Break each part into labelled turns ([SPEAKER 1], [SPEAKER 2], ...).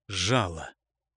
[SPEAKER 1] жало.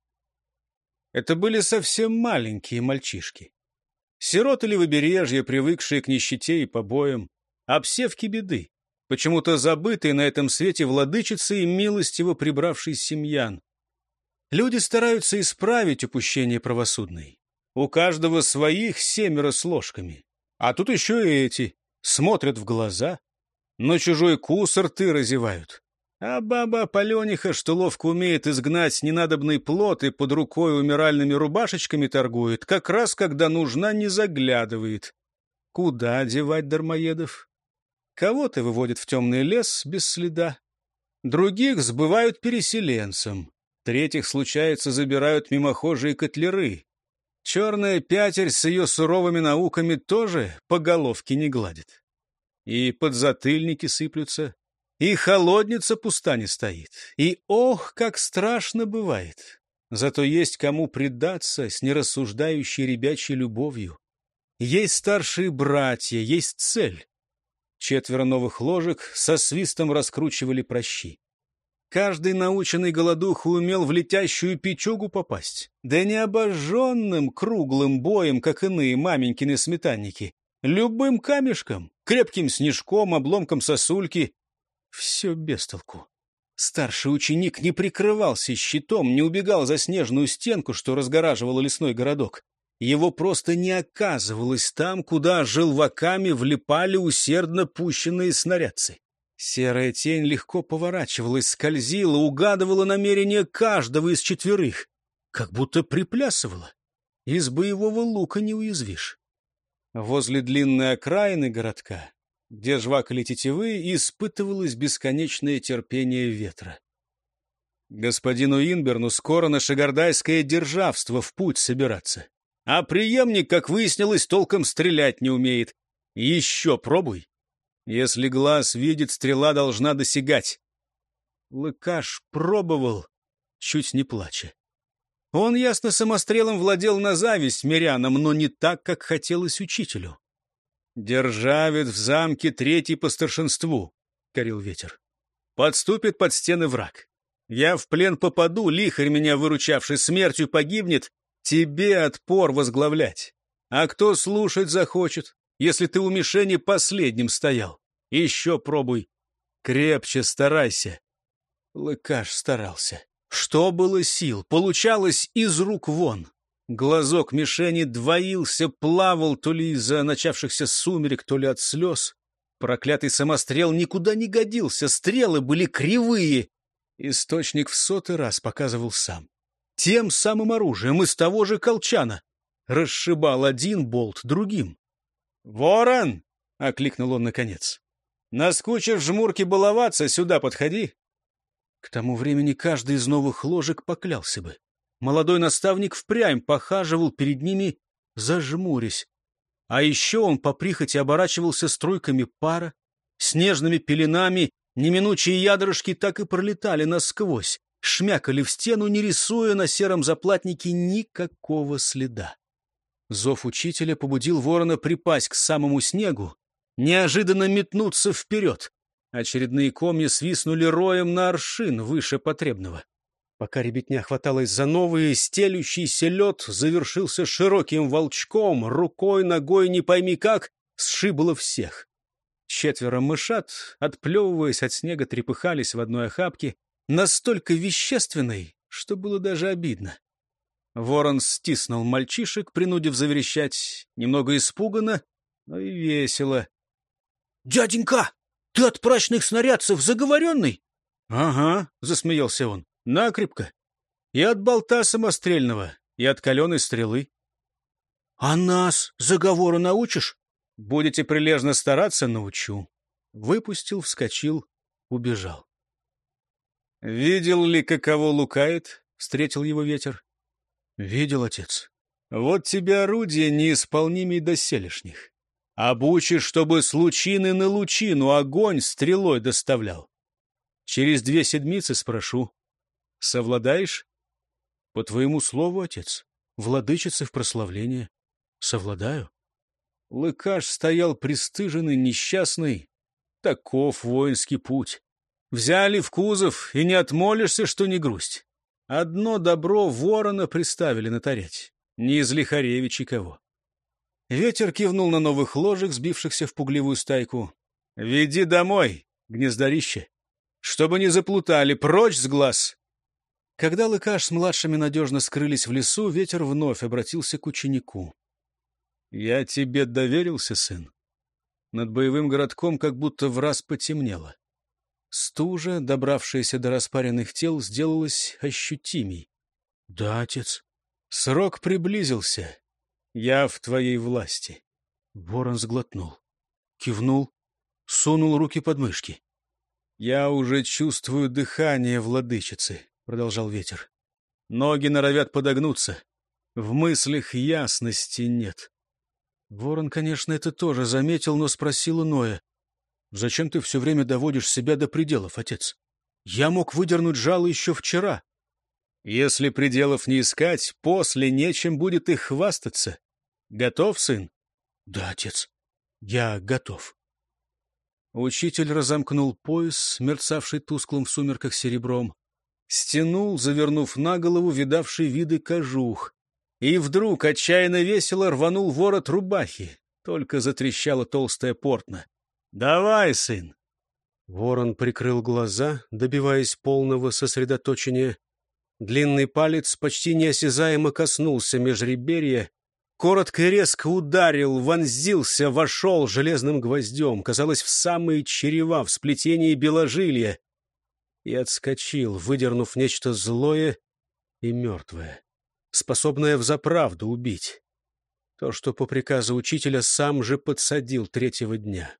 [SPEAKER 1] Это были совсем маленькие мальчишки. Сироты левобережья, привыкшие к нищете и побоям, обсевки беды, почему-то забытые на этом свете владычицы и милостиво прибравший семьян. Люди стараются исправить упущение правосудной. У каждого своих 7 с ложками. А тут еще и эти смотрят в глаза, но чужой кус рты разевают. А баба Палениха, что ловко умеет изгнать ненадобный плод и под рукой умиральными рубашечками торгует, как раз когда нужна, не заглядывает. Куда девать дармоедов? Кого-то выводят в темный лес без следа, других сбывают переселенцам, третьих, случается, забирают мимохожие котлеры. Черная пятерь с ее суровыми науками тоже по головке не гладит. И подзатыльники сыплются, и холодница пуста не стоит. И ох, как страшно бывает. Зато есть кому предаться с нерассуждающей ребячей любовью. Есть старшие братья, есть цель. 4 новых ложек со свистом раскручивали пращи. Каждый наученный голодуху умел в летящую печугу попасть. Да не обожженным круглым боем, как иные маменькины сметанники. Любым камешком, крепким снежком, обломком сосульки. Все без толку. Старший ученик не прикрывался щитом, не убегал за снежную стенку, что разгораживала лесной городок. Его просто не оказывалось там, куда желваками влипали усердно пущенные снарядцы. Серая тень легко поворачивалась, скользила, угадывала намерения каждого из 4, как будто приплясывала. Из боевого лука не уязвишь. Возле длинной окраины городка, где жвакали тетивы, испытывалось бесконечное терпение ветра. Господину Инберну скоро на шагардайское державство в путь собираться. А преемник, как выяснилось, толком стрелять не умеет. Еще пробуй. Если глаз видит, стрела должна досягать. Лыкаш пробовал, чуть не плача. Он, ясно, самострелом владел на зависть мирянам, но не так, как хотелось учителю. «Державец в замке 3 по старшинству», — корил ветер. «Подступит под стены враг. Я в плен попаду, лихарь меня выручавший смертью погибнет, тебе отпор возглавлять. А кто слушать захочет, если ты у мишени последним стоял? Еще пробуй. Крепче старайся». Лыкаш старался. Что было сил, получалось из рук вон. Глазок мишени двоился, плавал то ли из-за начавшихся сумерек, то ли от слез. Проклятый самострел никуда не годился, стрелы были кривые. Источник в 100-й раз показывал сам. Тем самым оружием из того же колчана. Расшибал один болт другим. «Ворон!» — окликнул он наконец. «Наскучив жмурки баловаться, сюда подходи». К тому времени каждый из новых ложек поклялся бы. Молодой наставник впрямь похаживал перед ними, зажмурясь. А еще он по прихоти оборачивался струйками пара, снежными пеленами, неминучие ядрышки так и пролетали насквозь, шмякали в стену, не рисуя на сером заплатнике никакого следа. Зов учителя побудил ворона припасть к самому снегу, неожиданно метнуться вперед. Очередные комья свистнули роем на аршин выше потребного. Пока ребятня хваталась за новый, стелющийся лед завершился широким волчком, рукой, ногой, не пойми как, сшибло всех. 4 мышат, отплевываясь от снега, трепыхались в одной охапке, настолько вещественной, что было даже обидно. Ворон стиснул мальчишек, принудив заверещать, немного испуганно, но и весело. — Дяденька, ты от прачных снарядцев заговоренный? — Ага, — засмеялся он, — накрепко. И от болта самострельного, и от каленой стрелы. — А нас заговору научишь? — Будете прилежно стараться, научу. Выпустил, вскочил, убежал. — Видел ли, каково лукает? — встретил его ветер. — Видел, отец. — Вот тебе орудие неисполнимей доселешних. Обучишь, чтобы с лучины на лучину огонь стрелой доставлял. Через 2 седмицы спрошу. Совладаешь? По твоему слову, отец, владычицы в прославление. Совладаю. Лыкаш стоял пристыженный, несчастный. Таков воинский путь. Взяли в кузов, и не отмолишься, что не грусть. Одно добро ворона приставили натарять. Не из Лихаревичей кого. Ветер кивнул на новых ложек, сбившихся в пугливую стайку. «Веди домой, гнездорище, чтобы не заплутали, прочь с глаз!» Когда Лыкаш с младшими надежно скрылись в лесу, ветер вновь обратился к ученику. «Я тебе доверился, сын?» Над боевым городком как будто враз потемнело. Стужа, добравшаяся до распаренных тел, сделалась ощутимей. — Да, отец. Срок приблизился. Я в твоей власти. Ворон сглотнул, кивнул, сунул руки под мышки. — Я уже чувствую дыхание владычицы, — продолжал ветер. Ноги норовят подогнуться. В мыслях ясности нет. Ворон, конечно, это тоже заметил, но спросил иное. — Зачем ты все время доводишь себя до пределов, отец? Я мог выдернуть жало еще вчера. Если пределов не искать, после нечем будет их хвастаться. Готов, сын? — Да, отец, я готов. Учитель разомкнул пояс, мерцавший тусклым в сумерках серебром, стянул, завернув на голову видавший виды кожух, и вдруг отчаянно весело рванул ворот рубахи. Только затрещала толстая портна. «Давай, сын!» Ворон прикрыл глаза, добиваясь полного сосредоточения. Длинный палец почти неосязаемо коснулся межреберья, коротко и резко ударил, вонзился, вошел железным гвоздем, казалось, в самые черева, в сплетении беложилия, и отскочил, выдернув нечто злое и мертвое, способное взаправду убить. То, что по приказу учителя сам же подсадил третьего дня.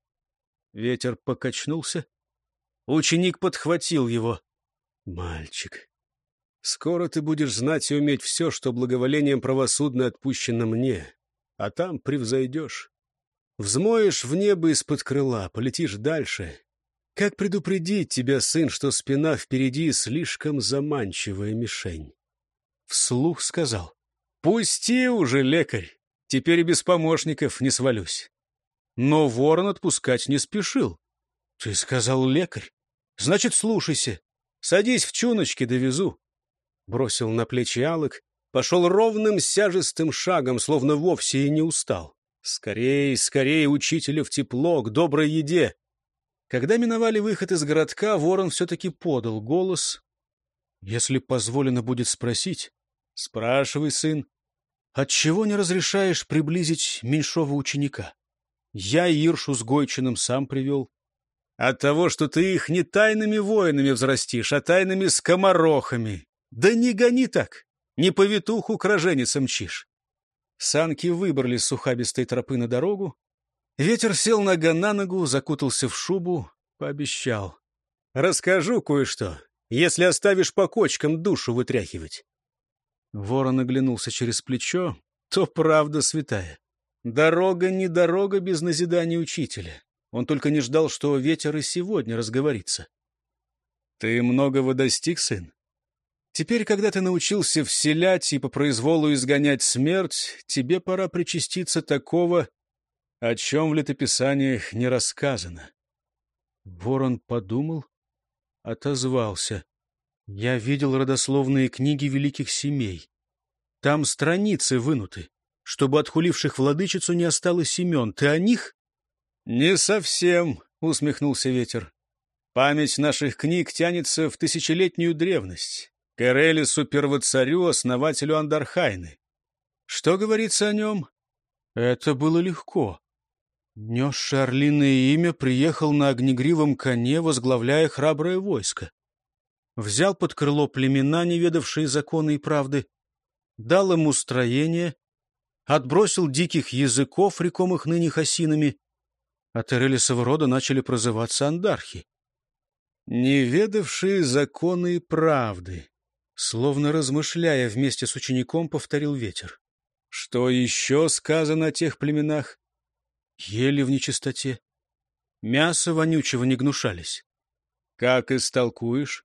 [SPEAKER 1] Ветер покачнулся. Ученик подхватил его. — Мальчик, скоро ты будешь знать и уметь все, что благоволением правосудно отпущено мне, а там превзойдешь. Взмоешь в небо из-под крыла, полетишь дальше. Как предупредить тебя, сын, что спина впереди слишком заманчивая мишень? Вслух сказал: — Пусти уже, лекарь, теперь и без помощников не свалюсь. Но ворон отпускать не спешил. — Ты сказал лекарь? Значит, слушайся. Садись в чуночки, довезу. Бросил на плечи алок, пошел ровным сяжестым шагом, словно вовсе и не устал. Скорей, скорей, учителя в тепло, к доброй еде. Когда миновали выход из городка, ворон все-таки подал голос. — Если позволено будет спросить. — Спрашивай, сын. — Отчего не разрешаешь приблизить меньшого ученика? Я Иршу с Гойчиным сам привел. От того, что ты их не тайными воинами взрастишь, а тайными скоморохами. Да не гони так, не повитуху к роженицам мчишь. Санки выбрали с ухабистой тропы на дорогу. Ветер сел нога на ногу, закутался в шубу, пообещал: — Расскажу кое-что, если оставишь по кочкам душу вытряхивать. Ворон оглянулся через плечо. То правда святая. Дорога не дорога без назидания учителя. Он только не ждал, что ветер и сегодня разговорится. — Ты многого достиг, сын? Теперь, когда ты научился вселять и по произволу изгонять смерть, тебе пора причаститься такого, о чем в летописаниях не рассказано. Ворон подумал, отозвался. Я видел родословные книги великих семей. Там страницы вынуты, чтобы от хуливших владычицу не осталось имен. Ты о них? — Не совсем, — усмехнулся ветер. Память наших книг тянется в тысячелетнюю древность, к Эрелису первоцарю, основателю Андархайны. Что говорится о нем? Это было легко. Несший орлиное имя приехал на огнегривом коне, возглавляя храброе войско. Взял под крыло племена, не ведавшие законы и правды, дал им устроение, отбросил диких языков, рекомых ныне хасинами. От Эрелисова рода начали прозываться андархи. Не ведавшие законы и правды, словно размышляя вместе с учеником, повторил ветер. Что еще сказано о тех племенах? Ели в нечистоте. Мясо вонючего не гнушались. Как истолкуешь?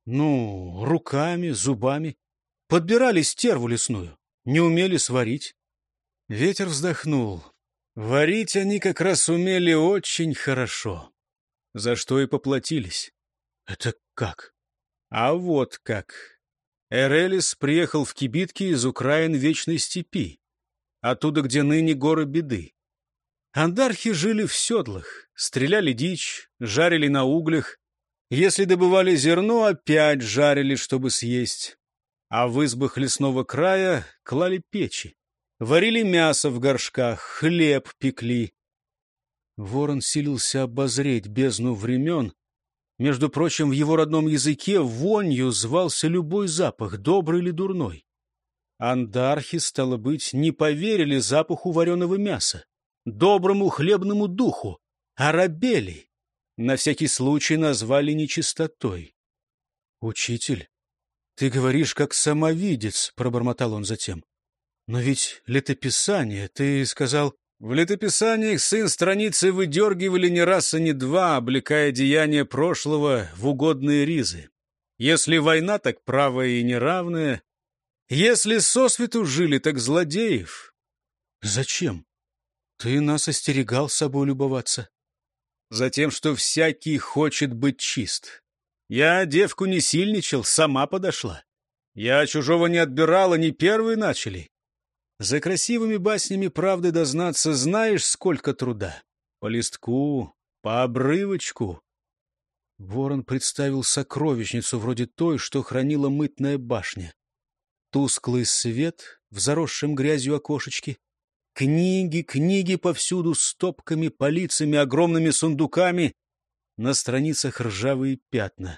[SPEAKER 1] Ну, руками, зубами. Подбирали стерву лесную, не умели сварить. Ветер вздохнул. Варить они как раз умели очень хорошо, за что и поплатились. Это как? А вот как. Эрелис приехал в кибитки из Украин Вечной Степи, оттуда, где ныне горы Беды. Андархи жили в седлах, стреляли дичь, жарили на углях. Если добывали зерно, опять жарили, чтобы съесть. А в избах лесного края клали печи, варили мясо в горшках, хлеб пекли. Ворон силился обозреть бездну времен. Между прочим, в его родном языке вонью звался любой запах, добрый или дурной. Андархи, стало быть, не поверили запаху вареного мяса, доброму хлебному духу, а рабели. На всякий случай назвали нечистотой. — Учитель, ты говоришь, как самовидец, — пробормотал он затем. — Но ведь летописание, ты сказал... В летописаниях, сын, страницы выдергивали не раз и не два, облекая деяния прошлого в угодные ризы. Если война, так правая и неравная. Если сосвету жили, так злодеев. Зачем? Ты нас остерегал собой любоваться. Затем, что всякий хочет быть чист. Я девку не сильничал, сама подошла. Я чужого не отбирала, не первые начали. За красивыми баснями правды дознаться знаешь, сколько труда. По листку, по обрывочку. Ворон представил сокровищницу вроде той, что хранила мытная башня. Тусклый свет в заросшем грязью окошечке. Книги, книги повсюду, стопками, полицами, огромными сундуками. На страницах ржавые пятна.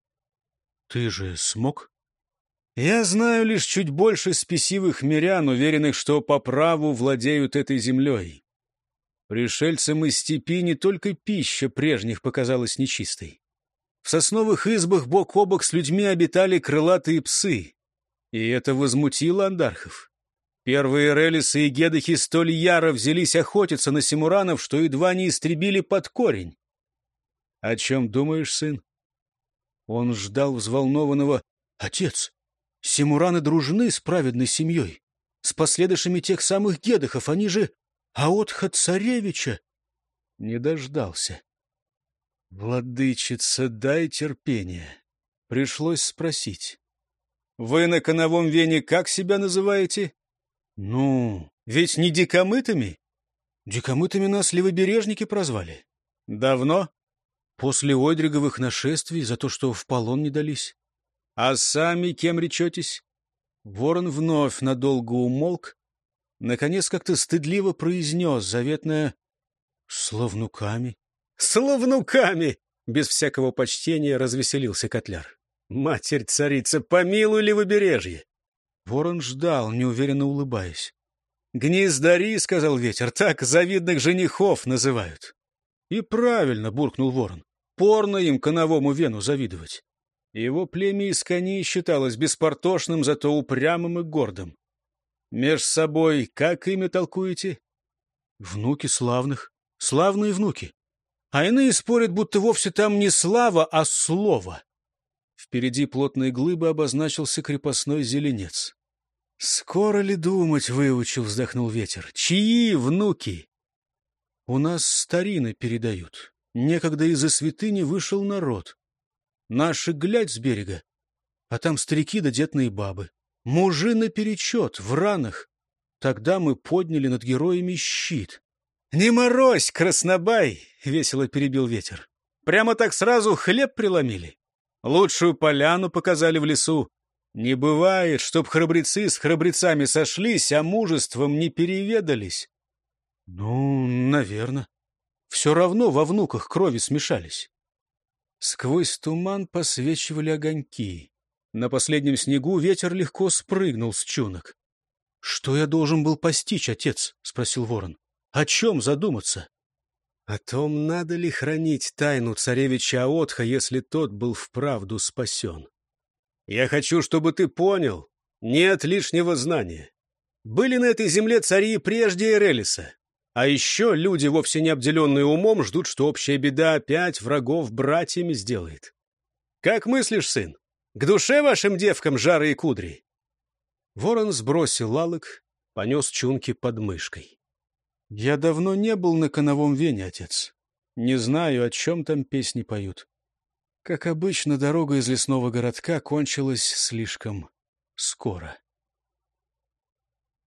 [SPEAKER 1] Ты же смог? Я знаю лишь чуть больше спесивых мирян, уверенных, что по праву владеют этой землей. Пришельцам из степи не только пища прежних показалась нечистой. В сосновых избах бок о бок с людьми обитали крылатые псы. И это возмутило андархов. Первые релисы и гедахи столь яро взялись охотиться на симуранов, что едва не истребили под корень. — О чем думаешь, сын? Он ждал взволнованного: — Отец! Симураны дружны с праведной семьей, с последующими тех самых гедахов, они же Аотха-царевича. Не дождался. Владычица, дай терпение. Пришлось спросить. Вы на коновом вене как себя называете? Ну, ведь не дикомытами? Дикомытами нас левобережники прозвали. Давно? После Ойдриговых нашествий за то, что в полон не дались. А сами кем речетесь? Ворон вновь надолго умолк. Наконец как-то стыдливо произнес заветное: «С внуками». «С внуками!» — без всякого почтения развеселился Котляр. «Матерь-царица, помилуй левобережье!» Ворон ждал, неуверенно улыбаясь. «Гнездари, — сказал ветер, — так завидных женихов называют». «И правильно, — буркнул ворон, — порно им коновому вену завидовать». Его племя из коней считалось беспартошным, зато упрямым и гордым. Меж собой как имя толкуете? Внуки славных. Славные внуки. А иные спорят, будто вовсе там не слава, а слово. Впереди плотной глыбы обозначился крепостной зеленец. «Скоро ли думать выучил?» — вздохнул ветер. «Чьи внуки?» «У нас старины передают. Некогда из-за святыни вышел народ. Наши глядь с берега, а там старики да детные бабы. Мужи наперечет, в ранах. Тогда мы подняли над героями щит». «Не морозь, краснобай!» — весело перебил ветер. «Прямо так сразу хлеб преломили. Лучшую поляну показали в лесу. Не бывает, чтоб храбрецы с храбрецами сошлись, а мужеством не переведались». «Ну, наверно. Все равно во внуках крови смешались». Сквозь туман посвечивали огоньки. На последнем снегу ветер легко спрыгнул с чунок. — Что я должен был постичь, отец? — спросил ворон. — О чем задуматься? — О том, надо ли хранить тайну царевича Аотха, если тот был вправду спасен. Я хочу, чтобы ты понял, нет лишнего знания. Были на этой земле цари прежде Эрелиса. А еще люди, вовсе не обделенные умом, ждут, что общая беда опять врагов братьями сделает. Как мыслишь, сын, к душе вашим девкам жары и кудри?» Ворон сбросил лалок, понес чунки под мышкой. «Я давно не был на коновом вене, отец. Не знаю, о чем там песни поют. Как обычно, дорога из лесного городка кончилась слишком скоро.